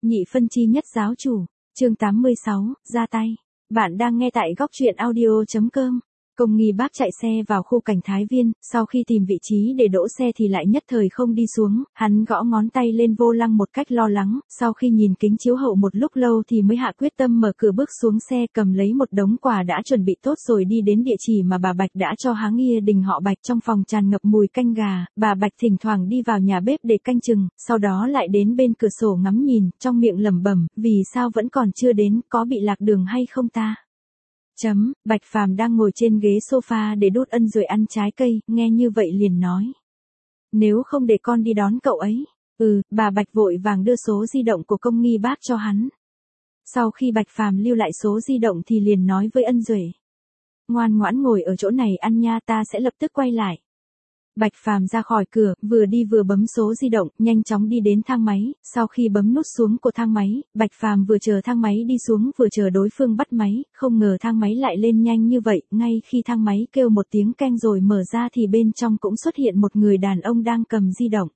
Nhị phân chi nhất giáo chủ, chương 86, ra tay. Bạn đang nghe tại góc truyện audio.com. Công nghi bác chạy xe vào khu cảnh Thái Viên, sau khi tìm vị trí để đỗ xe thì lại nhất thời không đi xuống, hắn gõ ngón tay lên vô lăng một cách lo lắng, sau khi nhìn kính chiếu hậu một lúc lâu thì mới hạ quyết tâm mở cửa bước xuống xe, cầm lấy một đống quà đã chuẩn bị tốt rồi đi đến địa chỉ mà bà Bạch đã cho háng nghia đình họ Bạch. Trong phòng tràn ngập mùi canh gà, bà Bạch thỉnh thoảng đi vào nhà bếp để canh chừng, sau đó lại đến bên cửa sổ ngắm nhìn, trong miệng lẩm bẩm, vì sao vẫn còn chưa đến, có bị lạc đường hay không ta? Bạch Phàm đang ngồi trên ghế sofa để đút Ân Duệ ăn trái cây, nghe như vậy liền nói. Nếu không để con đi đón cậu ấy. Bà Bạch vội vàng đưa số di động của công nghi bác cho hắn. Sau khi Bạch Phàm lưu lại số di động thì liền nói với Ân Duệ. Ngoan ngoãn ngồi ở chỗ này ăn nha, ta sẽ lập tức quay lại. Bạch Phàm ra khỏi cửa, vừa đi vừa bấm số di động, nhanh chóng đi đến thang máy, sau khi bấm nút xuống của thang máy, Bạch Phàm vừa chờ thang máy đi xuống vừa chờ đối phương bắt máy, không ngờ thang máy lại lên nhanh như vậy, ngay khi thang máy kêu một tiếng keng rồi mở ra thì bên trong cũng xuất hiện một người đàn ông đang cầm di động.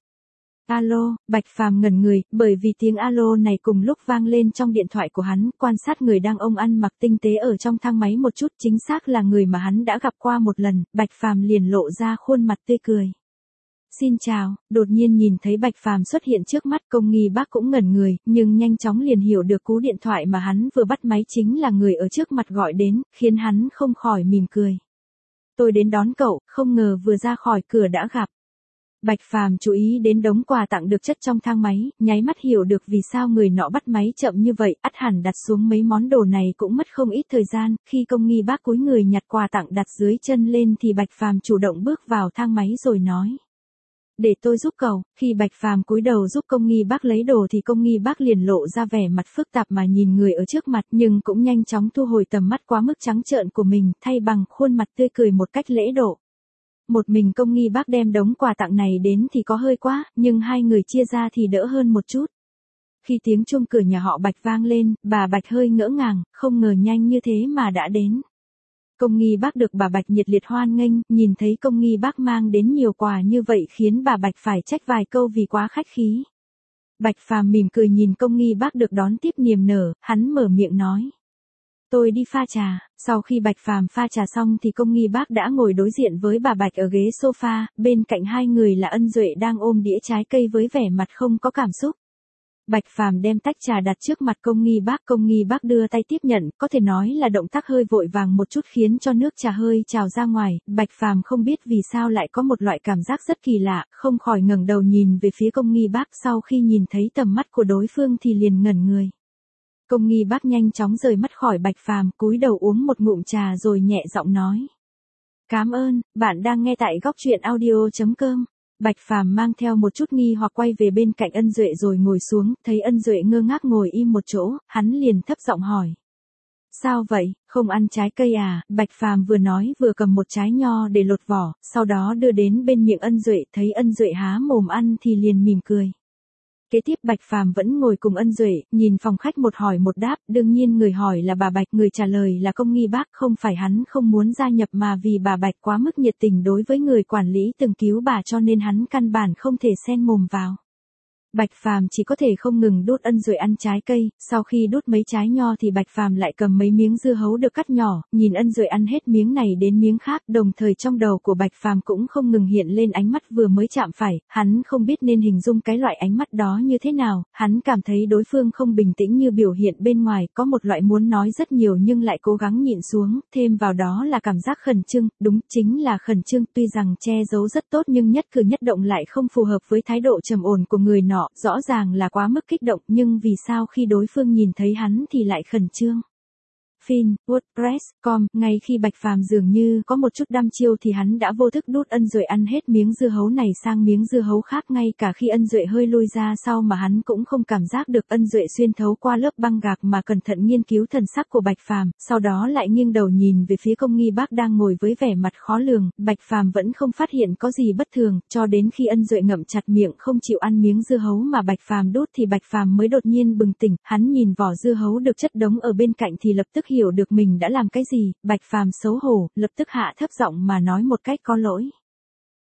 Alo, Bạch Phàm ngẩn người, bởi vì tiếng alo này cùng lúc vang lên trong điện thoại của hắn, quan sát người đàn ông ăn mặc tinh tế ở trong thang máy một chút, chính xác là người mà hắn đã gặp qua một lần, Bạch Phàm liền lộ ra khuôn mặt tươi cười. Xin chào, đột nhiên nhìn thấy Bạch Phàm xuất hiện trước mắt, công nghi bác cũng ngẩn người, nhưng nhanh chóng liền hiểu được cú điện thoại mà hắn vừa bắt máy chính là người ở trước mặt gọi đến, khiến hắn không khỏi mỉm cười. Tôi đến đón cậu, không ngờ vừa ra khỏi cửa đã gặp. Bạch Phàm chú ý đến đống quà tặng được chất trong thang máy, nháy mắt hiểu được vì sao người nọ bắt máy chậm như vậy, ắt hẳn đặt xuống mấy món đồ này cũng mất không ít thời gian, khi công nghi bác cúi người nhặt quà tặng đặt dưới chân lên thì Bạch Phàm chủ động bước vào thang máy rồi nói. Để tôi giúp cậu, khi Bạch Phàm cúi đầu giúp công nghi bác lấy đồ thì công nghi bác liền lộ ra vẻ mặt phức tạp mà nhìn người ở trước mặt nhưng cũng nhanh chóng thu hồi tầm mắt quá mức trắng trợn của mình, thay bằng khuôn mặt tươi cười một cách lễ độ. Một mình công nghi bác đem đống quà tặng này đến thì có hơi quá, nhưng hai người chia ra thì đỡ hơn một chút. Khi tiếng chuông cửa nhà họ Bạch vang lên, bà Bạch hơi ngỡ ngàng, không ngờ nhanh như thế mà đã đến. Công nghi bác được bà Bạch nhiệt liệt hoan nghênh, nhìn thấy công nghi bác mang đến nhiều quà như vậy khiến bà Bạch phải trách vài câu vì quá khách khí. Bạch Phàm mỉm cười nhìn công nghi bác được đón tiếp niềm nở, hắn mở miệng nói. Tôi đi pha trà. Sau khi Bạch Phàm pha trà xong thì công nghi bác đã ngồi đối diện với bà Bạch ở ghế sofa, bên cạnh hai người là Ân Duệ đang ôm đĩa trái cây với vẻ mặt không có cảm xúc. Bạch Phàm đem tách trà đặt trước mặt công nghi bác đưa tay tiếp nhận, có thể nói là động tác hơi vội vàng một chút khiến cho nước trà hơi trào ra ngoài, Bạch Phàm không biết vì sao lại có một loại cảm giác rất kỳ lạ, không khỏi ngẩng đầu nhìn về phía công nghi bác, sau khi nhìn thấy tầm mắt của đối phương thì liền ngẩn người. Công nghi bác nhanh chóng rời mắt khỏi Bạch Phàm, cúi đầu uống một ngụm trà rồi nhẹ giọng nói. Cảm ơn, bạn đang nghe tại góc truyện audio.com. Bạch Phàm mang theo một chút nghi hoặc quay về bên cạnh Ân Duệ rồi ngồi xuống, thấy Ân Duệ ngơ ngác ngồi im một chỗ, hắn liền thấp giọng hỏi. Sao vậy, không ăn trái cây à? Bạch Phàm vừa nói vừa cầm một trái nho để lột vỏ, sau đó đưa đến bên miệng Ân Duệ, thấy Ân Duệ há mồm ăn thì liền mỉm cười. Kế tiếp Bạch Phàm vẫn ngồi cùng Ân Duệ, nhìn phòng khách một hỏi một đáp, đương nhiên người hỏi là bà Bạch, người trả lời là công nghi bác, không phải hắn không muốn gia nhập mà vì bà Bạch quá mức nhiệt tình đối với người quản lý từng cứu bà cho nên hắn căn bản không thể xen mồm vào. Bạch Phàm chỉ có thể không ngừng đút Ân Duệ ăn trái cây, sau khi đút mấy trái nho thì Bạch Phàm lại cầm mấy miếng dưa hấu được cắt nhỏ, nhìn Ân Duệ ăn hết miếng này đến miếng khác, đồng thời trong đầu của Bạch Phàm cũng không ngừng hiện lên ánh mắt vừa mới chạm phải, hắn không biết nên hình dung cái loại ánh mắt đó như thế nào, hắn cảm thấy đối phương không bình tĩnh như biểu hiện bên ngoài, có một loại muốn nói rất nhiều nhưng lại cố gắng nhịn xuống, thêm vào đó là cảm giác khẩn trương, đúng chính là khẩn trương, tuy rằng che giấu rất tốt nhưng nhất cử nhất động lại không phù hợp với thái độ trầm ổn của người nọ. Rõ ràng là quá mức kích động nhưng vì sao khi đối phương nhìn thấy hắn thì lại khẩn trương. Fin, WordPress.com, ngay khi Bạch Phàm dường như có một chút đăm chiêu thì hắn đã vô thức đút Ân Duệ ăn hết miếng dưa hấu này sang miếng dưa hấu khác, ngay cả khi Ân Duệ hơi lui ra sau mà hắn cũng không cảm giác được. Ân Duệ xuyên thấu qua lớp băng gạc mà cẩn thận nghiên cứu thần sắc của Bạch Phàm, sau đó lại nghiêng đầu nhìn về phía công nghi bác đang ngồi với vẻ mặt khó lường, Bạch Phàm vẫn không phát hiện có gì bất thường, cho đến khi Ân Duệ ngậm chặt miệng không chịu ăn miếng dưa hấu mà Bạch Phàm đút thì Bạch Phàm mới đột nhiên bừng tỉnh, hắn nhìn vỏ dưa hấu được chất đống ở bên cạnh thì lập tức hiểu được mình đã làm cái gì, Bạch Phàm xấu hổ, lập tức hạ thấp giọng mà nói một cách có lỗi.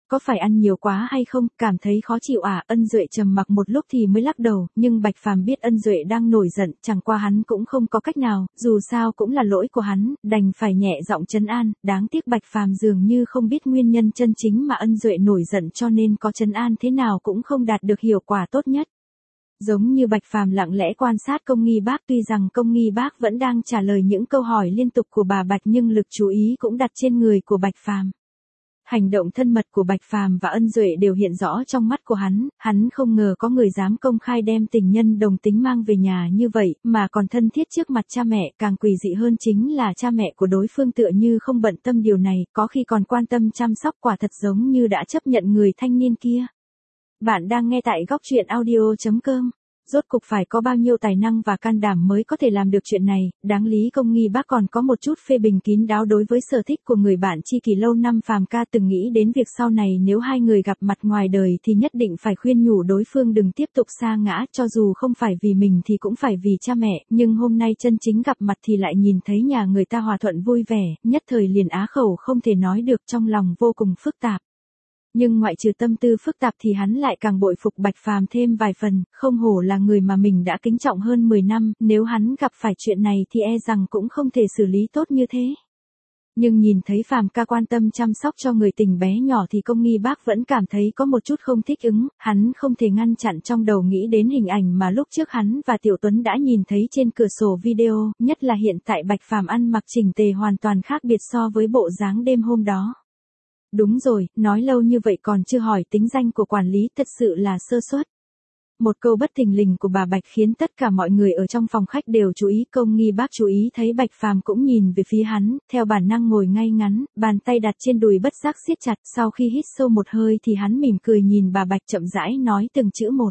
Có phải ăn nhiều quá hay không, cảm thấy khó chịu à? Ân Duệ trầm mặc một lúc thì mới lắc đầu, nhưng Bạch Phàm biết Ân Duệ đang nổi giận, chẳng qua hắn cũng không có cách nào, dù sao cũng là lỗi của hắn, đành phải nhẹ giọng trấn an, đáng tiếc Bạch Phàm dường như không biết nguyên nhân chân chính mà Ân Duệ nổi giận cho nên có trấn an thế nào cũng không đạt được hiệu quả tốt nhất. Giống như Bạch Phàm lặng lẽ quan sát Công Nghi Bác, tuy rằng Công Nghi Bác vẫn đang trả lời những câu hỏi liên tục của bà Bạch nhưng lực chú ý cũng đặt trên người của Bạch Phàm. Hành động thân mật của Bạch Phàm và Ân Duệ đều hiện rõ trong mắt của hắn không ngờ có người dám công khai đem tình nhân đồng tính mang về nhà như vậy, mà còn thân thiết trước mặt cha mẹ, càng quỷ dị hơn chính là cha mẹ của đối phương tựa như không bận tâm điều này, có khi còn quan tâm chăm sóc, quả thật giống như đã chấp nhận người thanh niên kia. Bạn đang nghe tại góc truyện audio.com. Rốt cục phải có bao nhiêu tài năng và can đảm mới có thể làm được chuyện này, đáng lý Công Nghi Bác còn có một chút phê bình kín đáo đối với sở thích của người bạn tri kỷ lâu năm. Phàm ca từng nghĩ đến việc sau này nếu hai người gặp mặt ngoài đời thì nhất định phải khuyên nhủ đối phương đừng tiếp tục sa ngã, cho dù không phải vì mình thì cũng phải vì cha mẹ, nhưng hôm nay chân chính gặp mặt thì lại nhìn thấy nhà người ta hòa thuận vui vẻ, nhất thời liền á khẩu không thể nói được, trong lòng vô cùng phức tạp. Nhưng ngoại trừ tâm tư phức tạp thì hắn lại càng bội phục Bạch Phàm thêm vài phần, không hổ là người mà mình đã kính trọng hơn 10 năm, nếu hắn gặp phải chuyện này thì e rằng cũng không thể xử lý tốt như thế. Nhưng nhìn thấy Phàm ca quan tâm chăm sóc cho người tình bé nhỏ thì Công Nghi Bác vẫn cảm thấy có một chút không thích ứng, hắn không thể ngăn chặn trong đầu nghĩ đến hình ảnh mà lúc trước hắn và Tiểu Tuấn đã nhìn thấy trên cửa sổ video, nhất là hiện tại Bạch Phàm ăn mặc chỉnh tề hoàn toàn khác biệt so với bộ dáng đêm hôm đó. Đúng rồi, nói lâu như vậy còn chưa hỏi tính danh của quản lý, thật sự là sơ suất. Một câu bất thình lình của bà Bạch khiến tất cả mọi người ở trong phòng khách đều chú ý. Công Nghi Bác chú ý thấy Bạch Phàm cũng nhìn về phía hắn, theo bản năng ngồi ngay ngắn, bàn tay đặt trên đùi bất giác siết chặt, sau khi hít sâu một hơi thì hắn mỉm cười nhìn bà Bạch chậm rãi nói từng chữ một.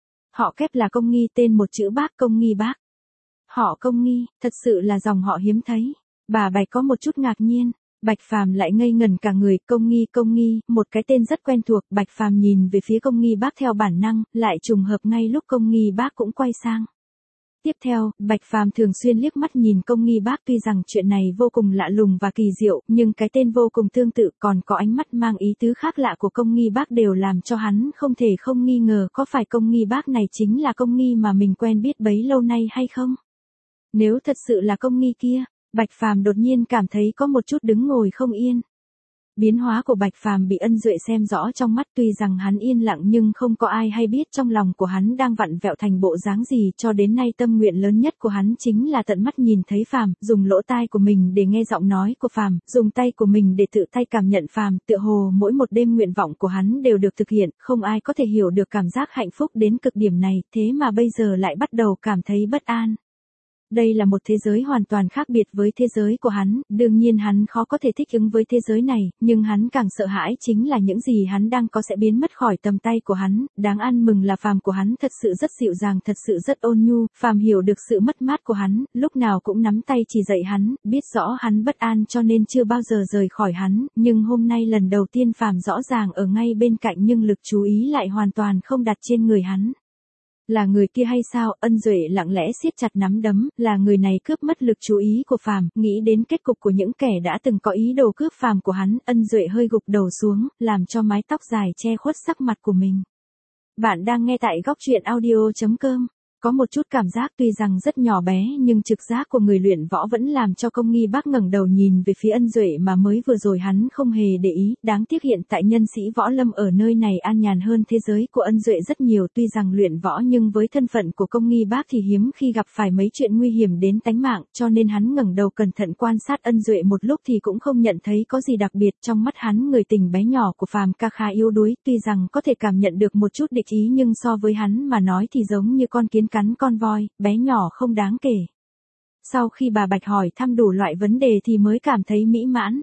Họ kép là Công Nghi, tên một chữ Bác, Công Nghi Bác. Họ Công Nghi, thật sự là dòng họ hiếm thấy. Bà Bạch có một chút ngạc nhiên. Bạch Phàm lại ngây ngẩn cả người, Công Nghi, một cái tên rất quen thuộc, Bạch Phàm nhìn về phía Công Nghi Bác theo bản năng, lại trùng hợp ngay lúc Công Nghi Bác cũng quay sang. Tiếp theo, Bạch Phàm thường xuyên liếc mắt nhìn Công Nghi Bác, tuy rằng chuyện này vô cùng lạ lùng và kỳ diệu, nhưng cái tên vô cùng tương tự còn có ánh mắt mang ý tứ khác lạ của Công Nghi Bác đều làm cho hắn không thể không nghi ngờ có phải Công Nghi Bác này chính là Công Nghi mà mình quen biết bấy lâu nay hay không. Nếu thật sự là Công Nghi kia, Bạch Phàm đột nhiên cảm thấy có một chút đứng ngồi không yên. Biến hóa của Bạch Phàm bị Ân Duệ xem rõ trong mắt, tuy rằng hắn yên lặng nhưng không có ai hay biết trong lòng của hắn đang vặn vẹo thành bộ dáng gì, cho đến nay tâm nguyện lớn nhất của hắn chính là tận mắt nhìn thấy Phàm, dùng lỗ tai của mình để nghe giọng nói của Phàm, dùng tay của mình để tự tay cảm nhận Phàm, tựa hồ mỗi một đêm nguyện vọng của hắn đều được thực hiện, không ai có thể hiểu được cảm giác hạnh phúc đến cực điểm này, thế mà bây giờ lại bắt đầu cảm thấy bất an. Đây là một thế giới hoàn toàn khác biệt với thế giới của hắn, đương nhiên hắn khó có thể thích ứng với thế giới này, nhưng hắn càng sợ hãi chính là những gì hắn đang có sẽ biến mất khỏi tầm tay của hắn. Đáng ăn mừng là Phàm của hắn thật sự rất dịu dàng, thật sự rất ôn nhu, Phàm hiểu được sự mất mát của hắn, lúc nào cũng nắm tay chỉ dạy hắn, biết rõ hắn bất an cho nên chưa bao giờ rời khỏi hắn, nhưng hôm nay lần đầu tiên Phàm rõ ràng ở ngay bên cạnh nhưng lực chú ý lại hoàn toàn không đặt trên người hắn. Là người kia hay sao? Ân Duệ lặng lẽ siết chặt nắm đấm, là người này cướp mất lực chú ý của Phàm, nghĩ đến kết cục của những kẻ đã từng có ý đồ cướp Phàm của hắn, Ân Duệ hơi gục đầu xuống, làm cho mái tóc dài che khuất sắc mặt của mình. Bạn đang nghe tại góc truyện audio.com. Có một chút cảm giác tuy rằng rất nhỏ bé nhưng trực giác của người luyện võ vẫn làm cho Công Nghi Bác ngẩng đầu nhìn về phía Ân Duệ mà mới vừa rồi hắn không hề để ý, đáng tiếc hiện tại nhân sĩ võ lâm ở nơi này an nhàn hơn thế giới của Ân Duệ rất nhiều, tuy rằng luyện võ nhưng với thân phận của Công Nghi Bác thì hiếm khi gặp phải mấy chuyện nguy hiểm đến tánh mạng, cho nên hắn ngẩng đầu cẩn thận quan sát Ân Duệ một lúc thì cũng không nhận thấy có gì đặc biệt, trong mắt hắn người tình bé nhỏ của Phàm ca khá yếu đuối, tuy rằng có thể cảm nhận được một chút địch ý nhưng so với hắn mà nói thì giống như con kiến cắn con voi, bé nhỏ không đáng kể. Sau khi bà Bạch hỏi thăm đủ loại vấn đề thì mới cảm thấy mỹ mãn.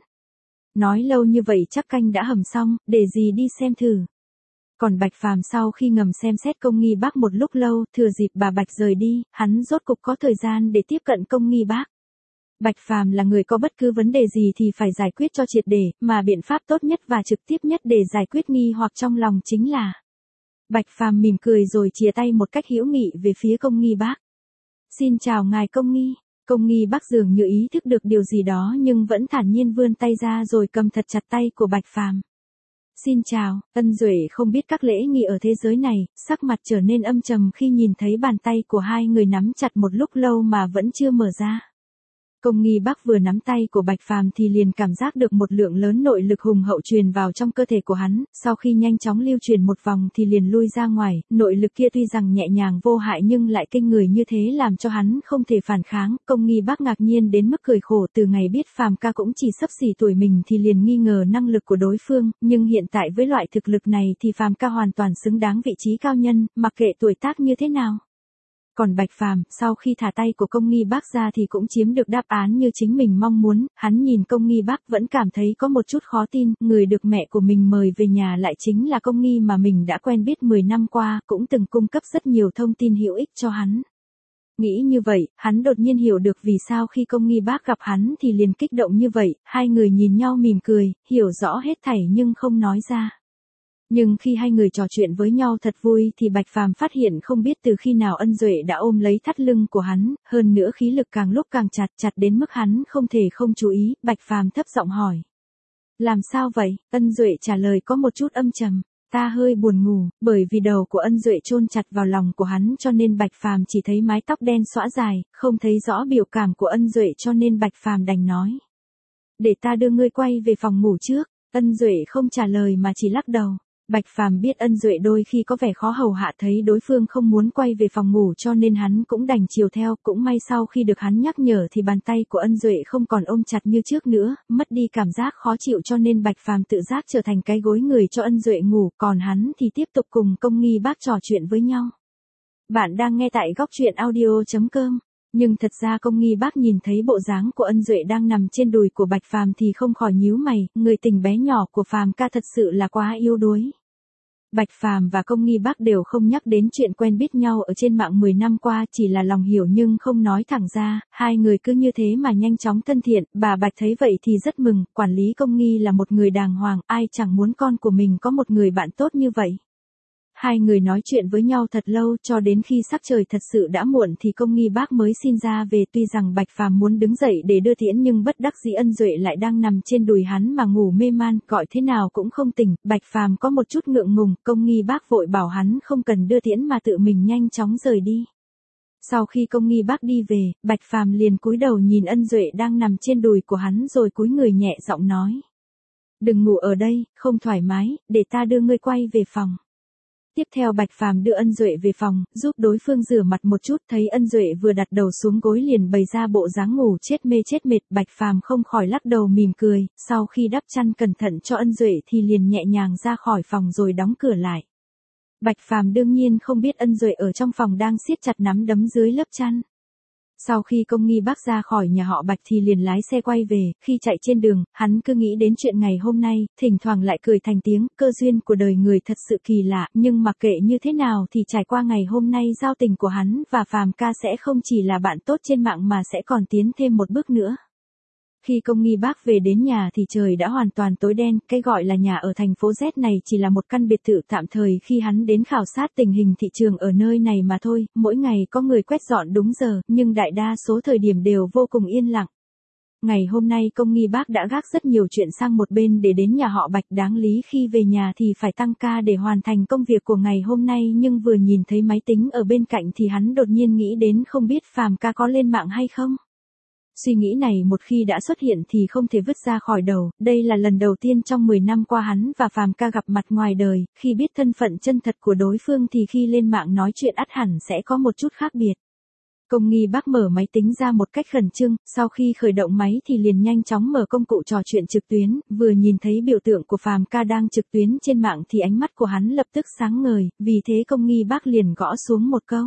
Nói lâu như vậy chắc canh đã hầm xong, để gì đi xem thử. Còn Bạch Phàm sau khi ngầm xem xét Công Nghi Bác một lúc lâu, thừa dịp bà Bạch rời đi, hắn rốt cục có thời gian để tiếp cận Công Nghi Bác. Bạch Phàm là người có bất cứ vấn đề gì thì phải giải quyết cho triệt để, mà biện pháp tốt nhất và trực tiếp nhất để giải quyết nghi hoặc trong lòng chính là Bạch Phàm mỉm cười rồi chìa tay một cách hữu nghị về phía Công Nghi Bác. Xin chào ngài Công Nghi. Công Nghi Bác dường như ý thức được điều gì đó nhưng vẫn thản nhiên vươn tay ra rồi cầm thật chặt tay của Bạch Phàm. Xin chào, Ân Duệ không biết các lễ nghi ở thế giới này, sắc mặt trở nên âm trầm khi nhìn thấy bàn tay của hai người nắm chặt một lúc lâu mà vẫn chưa mở ra. Công Nghi Bắc vừa nắm tay của Bạch Phàm thì liền cảm giác được một lượng lớn nội lực hùng hậu truyền vào trong cơ thể của hắn, sau khi nhanh chóng lưu truyền một vòng thì liền lui ra ngoài, nội lực kia tuy rằng nhẹ nhàng vô hại nhưng lại kinh người như thế làm cho hắn không thể phản kháng. Công Nghi Bắc ngạc nhiên đến mức cười khổ, từ ngày biết Phàm ca cũng chỉ xấp xỉ tuổi mình thì liền nghi ngờ năng lực của đối phương, nhưng hiện tại với loại thực lực này thì Phàm ca hoàn toàn xứng đáng vị trí cao nhân, mặc kệ tuổi tác như thế nào. Còn Bạch Phàm, sau khi thả tay của Công Nghi Bác ra thì cũng chiếm được đáp án như chính mình mong muốn, hắn nhìn Công Nghi Bác vẫn cảm thấy có một chút khó tin, người được mẹ của mình mời về nhà lại chính là Công Nghi mà mình đã quen biết 10 năm qua, cũng từng cung cấp rất nhiều thông tin hữu ích cho hắn. Nghĩ như vậy, hắn đột nhiên hiểu được vì sao khi Công Nghi Bác gặp hắn thì liền kích động như vậy, hai người nhìn nhau mỉm cười, hiểu rõ hết thảy nhưng không nói ra. Nhưng khi hai người trò chuyện với nhau thật vui thì Bạch Phàm phát hiện không biết từ khi nào Ân Duệ đã ôm lấy thắt lưng của hắn, hơn nữa khí lực càng lúc càng chặt đến mức hắn không thể không chú ý. Bạch Phàm thấp giọng hỏi. Làm sao vậy? Ân Duệ trả lời có một chút âm trầm. Ta hơi buồn ngủ, bởi vì đầu của Ân Duệ chôn chặt vào lòng của hắn cho nên Bạch Phàm chỉ thấy mái tóc đen xõa dài, không thấy rõ biểu cảm của Ân Duệ cho nên Bạch Phàm đành nói. Để ta đưa ngươi quay về phòng ngủ trước. Ân Duệ không trả lời mà chỉ lắc đầu. Bạch Phàm biết Ân Duệ đôi khi có vẻ khó hầu hạ, thấy đối phương không muốn quay về phòng ngủ cho nên hắn cũng đành chiều theo, cũng may sau khi được hắn nhắc nhở thì bàn tay của Ân Duệ không còn ôm chặt như trước nữa, mất đi cảm giác khó chịu cho nên Bạch Phàm tự giác trở thành cái gối người cho Ân Duệ ngủ, còn hắn thì tiếp tục cùng Công Nghi Bác trò chuyện với nhau. Bạn đang nghe tại góc truyện audio.com. Nhưng thật ra Công Nghi Bác nhìn thấy bộ dáng của Ân Duệ đang nằm trên đùi của Bạch Phàm thì không khỏi nhíu mày, người tình bé nhỏ của Phàm ca thật sự là quá yếu đuối. Bạch Phàm và Công Nghi Bác đều không nhắc đến chuyện quen biết nhau ở trên mạng 10 năm qua, chỉ là lòng hiểu nhưng không nói thẳng ra, hai người cứ như thế mà nhanh chóng thân thiện. Bà Bạch thấy vậy thì rất mừng, quản lý Công Nghi là một người đàng hoàng, ai chẳng muốn con của mình có một người bạn tốt như vậy. Hai người nói chuyện với nhau thật lâu cho đến khi sắc trời thật sự đã muộn thì Công Nghi Bác mới xin ra về, tuy rằng Bạch Phàm muốn đứng dậy để đưa tiễn nhưng bất đắc dĩ Ân Duệ lại đang nằm trên đùi hắn mà ngủ mê man, gọi thế nào cũng không tỉnh. Bạch Phàm có một chút ngượng ngùng, Công Nghi Bác vội bảo hắn không cần đưa tiễn mà tự mình nhanh chóng rời đi. Sau khi Công Nghi Bác đi về, Bạch Phàm liền cúi đầu nhìn Ân Duệ đang nằm trên đùi của hắn rồi cúi người nhẹ giọng nói. Đừng ngủ ở đây, không thoải mái, để ta đưa ngươi quay về phòng. Tiếp theo Bạch Phàm đưa Ân Duệ về phòng, giúp đối phương rửa mặt một chút, thấy Ân Duệ vừa đặt đầu xuống gối liền bày ra bộ dáng ngủ chết mê chết mệt, Bạch Phàm không khỏi lắc đầu mỉm cười, sau khi đắp chăn cẩn thận cho Ân Duệ thì liền nhẹ nhàng ra khỏi phòng rồi đóng cửa lại. Bạch Phàm đương nhiên không biết Ân Duệ ở trong phòng đang siết chặt nắm đấm dưới lớp chăn. Sau khi Công Nghi Bác ra khỏi nhà họ Bạch thì liền lái xe quay về, khi chạy trên đường, hắn cứ nghĩ đến chuyện ngày hôm nay, thỉnh thoảng lại cười thành tiếng, cơ duyên của đời người thật sự kỳ lạ, nhưng mặc kệ như thế nào thì trải qua ngày hôm nay giao tình của hắn và Phàm ca sẽ không chỉ là bạn tốt trên mạng mà sẽ còn tiến thêm một bước nữa. Khi Công Nghi Bác về đến nhà thì trời đã hoàn toàn tối đen, cái gọi là nhà ở thành phố Z này chỉ là một căn biệt thự tạm thời khi hắn đến khảo sát tình hình thị trường ở nơi này mà thôi, mỗi ngày có người quét dọn đúng giờ, nhưng đại đa số thời điểm đều vô cùng yên lặng. Ngày hôm nay Công Nghi Bác đã gác rất nhiều chuyện sang một bên để đến nhà họ Bạch, đáng lý khi về nhà thì phải tăng ca để hoàn thành công việc của ngày hôm nay nhưng vừa nhìn thấy máy tính ở bên cạnh thì hắn đột nhiên nghĩ đến không biết Phàm ca có lên mạng hay không. Suy nghĩ này một khi đã xuất hiện thì không thể vứt ra khỏi đầu, đây là lần đầu tiên trong 10 năm qua hắn và Phàm ca gặp mặt ngoài đời, khi biết thân phận chân thật của đối phương thì khi lên mạng nói chuyện ắt hẳn sẽ có một chút khác biệt. Công Nghi Bác mở máy tính ra một cách khẩn trương, sau khi khởi động máy thì liền nhanh chóng mở công cụ trò chuyện trực tuyến, vừa nhìn thấy biểu tượng của Phàm ca đang trực tuyến trên mạng thì ánh mắt của hắn lập tức sáng ngời, vì thế Công Nghi Bác liền gõ xuống một câu.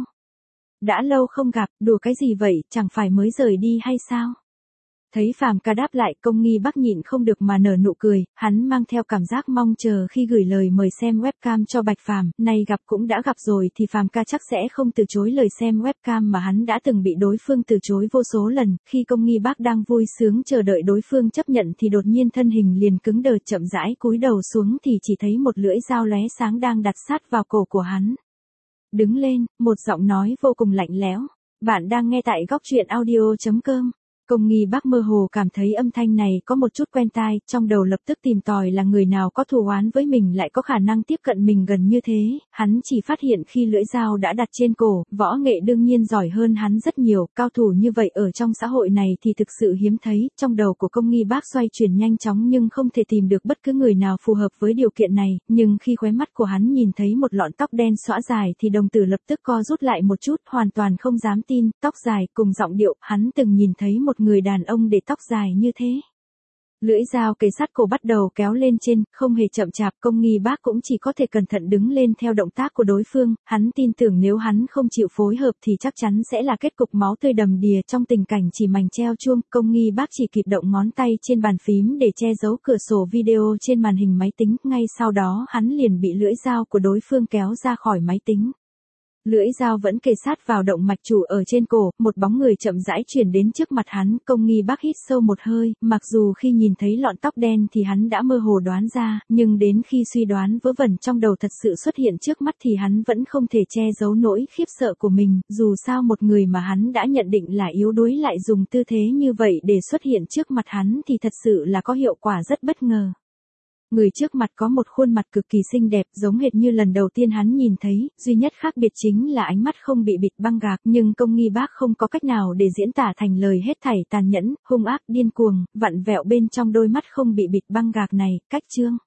Đã lâu không gặp, đùa cái gì vậy, chẳng phải mới rời đi hay sao? Thấy Phàm ca đáp lại, Công Nghi Bác nhịn không được mà nở nụ cười, hắn mang theo cảm giác mong chờ khi gửi lời mời xem webcam cho Bạch Phàm, nay gặp cũng đã gặp rồi thì Phàm ca chắc sẽ không từ chối lời xem webcam mà hắn đã từng bị đối phương từ chối vô số lần. Khi Công Nghi Bác đang vui sướng chờ đợi đối phương chấp nhận thì đột nhiên thân hình liền cứng đờ, chậm rãi cúi đầu xuống thì chỉ thấy một lưỡi dao lóe sáng đang đặt sát vào cổ của hắn. Đứng lên, một giọng nói vô cùng lạnh lẽo. Bạn đang nghe tại góc truyện audio.com. Công nghi bác mơ hồ cảm thấy âm thanh này có một chút quen tai, trong đầu lập tức tìm tòi là người nào có thù oán với mình lại có khả năng tiếp cận mình gần như thế, hắn chỉ phát hiện khi lưỡi dao đã đặt trên cổ, võ nghệ đương nhiên giỏi hơn hắn rất nhiều, cao thủ như vậy ở trong xã hội này thì thực sự hiếm thấy, trong đầu của công nghi bác xoay chuyển nhanh chóng nhưng không thể tìm được bất cứ người nào phù hợp với điều kiện này, nhưng khi khóe mắt của hắn nhìn thấy một lọn tóc đen xõa dài thì đồng tử lập tức co rút lại một chút, hoàn toàn không dám tin, tóc dài cùng giọng điệu, hắn từng nhìn thấy một người đàn ông để tóc dài như thế. Lưỡi dao kề sát cổ bắt đầu kéo lên trên, không hề chậm chạp, công nghi bác cũng chỉ có thể cẩn thận đứng lên theo động tác của đối phương, hắn tin tưởng nếu hắn không chịu phối hợp thì chắc chắn sẽ là kết cục máu tươi đầm đìa trong tình cảnh chỉ mảnh treo chuông, công nghi bác chỉ kịp động ngón tay trên bàn phím để che giấu cửa sổ video trên màn hình máy tính, ngay sau đó hắn liền bị lưỡi dao của đối phương kéo ra khỏi máy tính. Lưỡi dao vẫn kề sát vào động mạch chủ ở trên cổ, một bóng người chậm rãi chuyển đến trước mặt hắn, công nghi bác hít sâu một hơi, mặc dù khi nhìn thấy lọn tóc đen thì hắn đã mơ hồ đoán ra, nhưng đến khi suy đoán vớ vẩn trong đầu thật sự xuất hiện trước mắt thì hắn vẫn không thể che giấu nỗi khiếp sợ của mình, dù sao một người mà hắn đã nhận định là yếu đuối lại dùng tư thế như vậy để xuất hiện trước mặt hắn thì thật sự là có hiệu quả rất bất ngờ. Người trước mặt có một khuôn mặt cực kỳ xinh đẹp giống hệt như lần đầu tiên hắn nhìn thấy, duy nhất khác biệt chính là ánh mắt không bị bịt băng gạc, nhưng công nghi bác không có cách nào để diễn tả thành lời hết thảy tàn nhẫn, hung ác, điên cuồng, vặn vẹo bên trong đôi mắt không bị bịt băng gạc này, cách trương.